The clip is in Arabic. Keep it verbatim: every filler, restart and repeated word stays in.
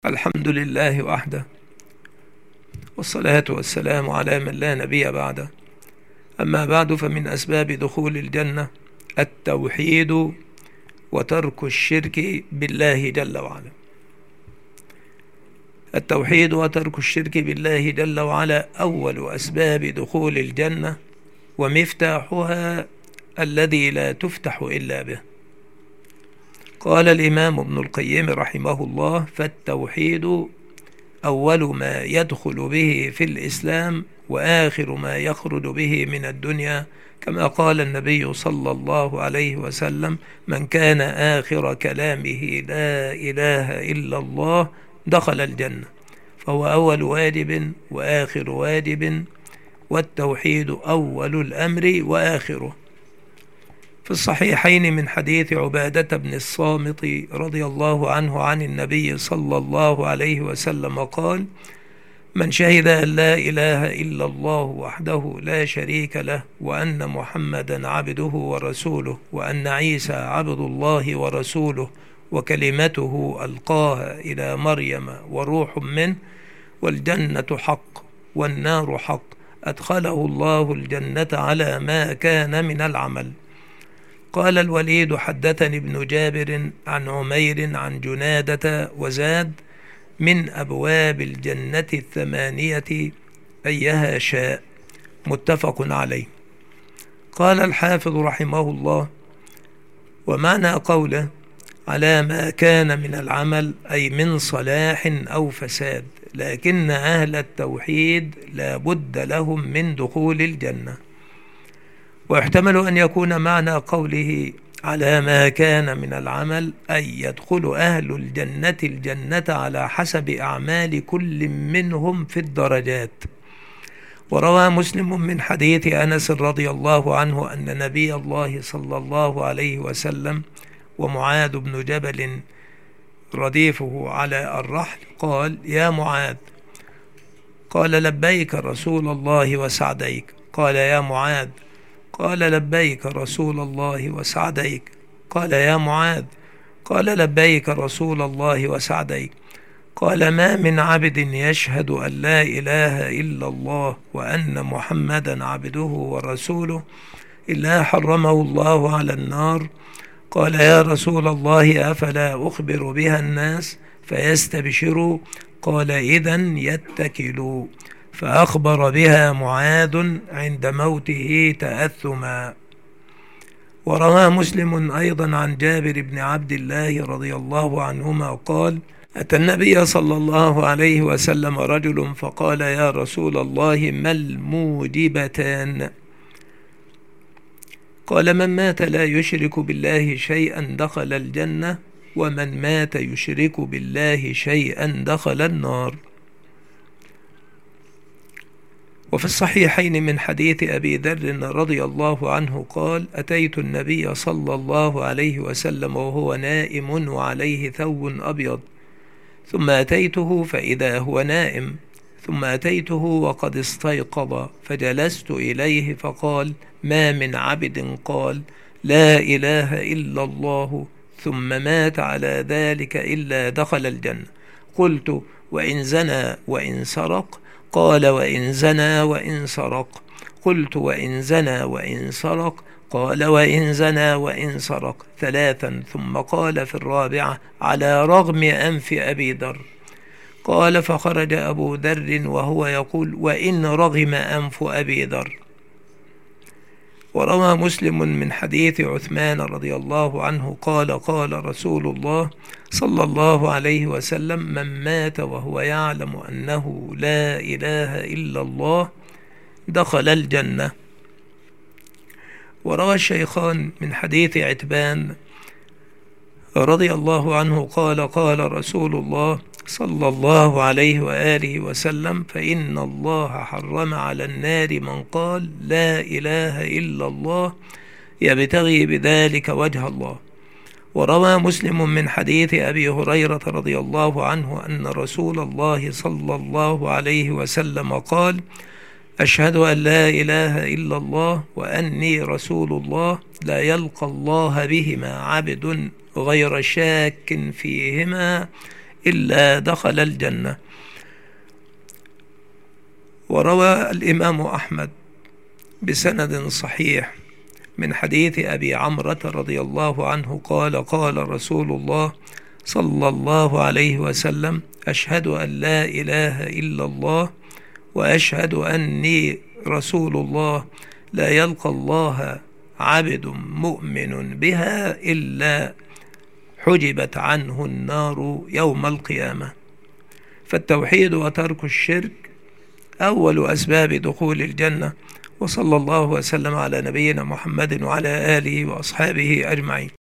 الحمد لله وحده، والصلاة والسلام على من لا نبي بعده. أما بعد، فمن أسباب دخول الجنة التوحيد وترك الشرك بالله جل وعلا. التوحيد وترك الشرك بالله جل وعلا أول أسباب دخول الجنة، ومفتاحها الذي لا تفتح إلا به. قال الإمام ابن القيم رحمه الله: فالتوحيد أول ما يدخل به في الإسلام، وآخر ما يخرج به من الدنيا، كما قال النبي صلى الله عليه وسلم: من كان آخر كلامه لا إله إلا الله دخل الجنة. فهو أول واجب وآخر واجب، والتوحيد أول الأمر وآخره. في الصحيحين من حديث عبادة بن الصامت رضي الله عنه عن النبي صلى الله عليه وسلم قال: من شهد أن لا إله إلا الله وحده لا شريك له، وأن محمدا عبده ورسوله، وأن عيسى عبد الله ورسوله، وكلمته ألقاها إلى مريم وروح منه، والجنة حق والنار حق، أدخله الله الجنة على ما كان من العمل. قال الوليد: حدثني ابن جابر عن عمير عن جنادة وزاد: من أبواب الجنة الثمانية أيها شاء. متفق عليه. قال الحافظ رحمه الله: ومعنى قوله على ما كان من العمل أي من صلاح أو فساد، لكن أهل التوحيد لا بد لهم من دخول الجنة. ويحتمل أن يكون معنى قوله على ما كان من العمل أي يدخل أهل الجنة الجنة على حسب أعمال كل منهم في الدرجات. وروى مسلم من حديث أنس رضي الله عنه أن نبي الله صلى الله عليه وسلم ومعاذ بن جبل رديفه على الرحل قال: يا معاذ. قال: لبيك رسول الله وسعديك. قال: يا معاذ. قال: لبيك رسول الله وسعديك. قال: يا معاذ. قال: لبيك رسول الله وسعديك. قال: ما من عبد يشهد أن لا إله إلا الله وأن محمدا عبده ورسوله إلا حرمه الله على النار. قال: يا رسول الله، أفلا أخبر بها الناس فيستبشروا؟ قال: إذن يتكلوا. فأخبر بها معاذ عند موته تأثما. وروى مسلم أيضا عن جابر بن عبد الله رضي الله عنهما قال: أتى النبي صلى الله عليه وسلم رجل فقال: يا رسول الله، ما الموجبتان؟ قال: من مات لا يشرك بالله شيئا دخل الجنة، ومن مات يشرك بالله شيئا دخل النار. وفي الصحيحين من حديث أبي ذر رضي الله عنه قال: أتيت النبي صلى الله عليه وسلم وهو نائم وعليه ثوب أبيض، ثم أتيته فإذا هو نائم، ثم أتيته وقد استيقظ فجلست إليه فقال: ما من عبد قال لا إله إلا الله ثم مات على ذلك إلا دخل الجنة. قلت: وإن زنى وإن سرق؟ قال: وإن زنى وإن سرق. قلت: وإن زنى وإن سرق؟ قال: وإن زنى وإن سرق. ثلاثا، ثم قال في الرابعة: على رغم أنف أبي ذر. قال: فخرج أبو ذر وهو يقول: وإن رغم أنف أبي ذر. وروى مسلم من حديث عثمان رضي الله عنه قال: قال رسول الله صلى الله عليه وسلم: من مات وهو يعلم أنه لا إله إلا الله دخل الجنة. وروى الشيخان من حديث عتبان رضي الله عنه قال: قال رسول الله صلى الله عليه وآله وسلم: فإن الله حرم على النار من قال لا إله إلا الله يبتغي بذلك وجه الله. وروى مسلم من حديث أبي هريرة رضي الله عنه أن رسول الله صلى الله عليه وسلم قال: أشهد أن لا إله إلا الله وأني رسول الله، لا يلقى الله بهما عبد غير شاك فيهما إلا دخل الجنة. وروى الإمام أحمد بسند صحيح من حديث أبي عمرة رضي الله عنه قال قال رسول الله صلى الله عليه وسلم: أشهد أن لا إله إلا الله وأشهد أني رسول الله، لا يلقى الله عبد مؤمن بها إلا حجبت عنه النار يوم القيامة. فالتوحيد وترك الشرك أول أسباب دخول الجنة. وصلى الله وسلم على نبينا محمد وعلى آله وأصحابه أجمعين.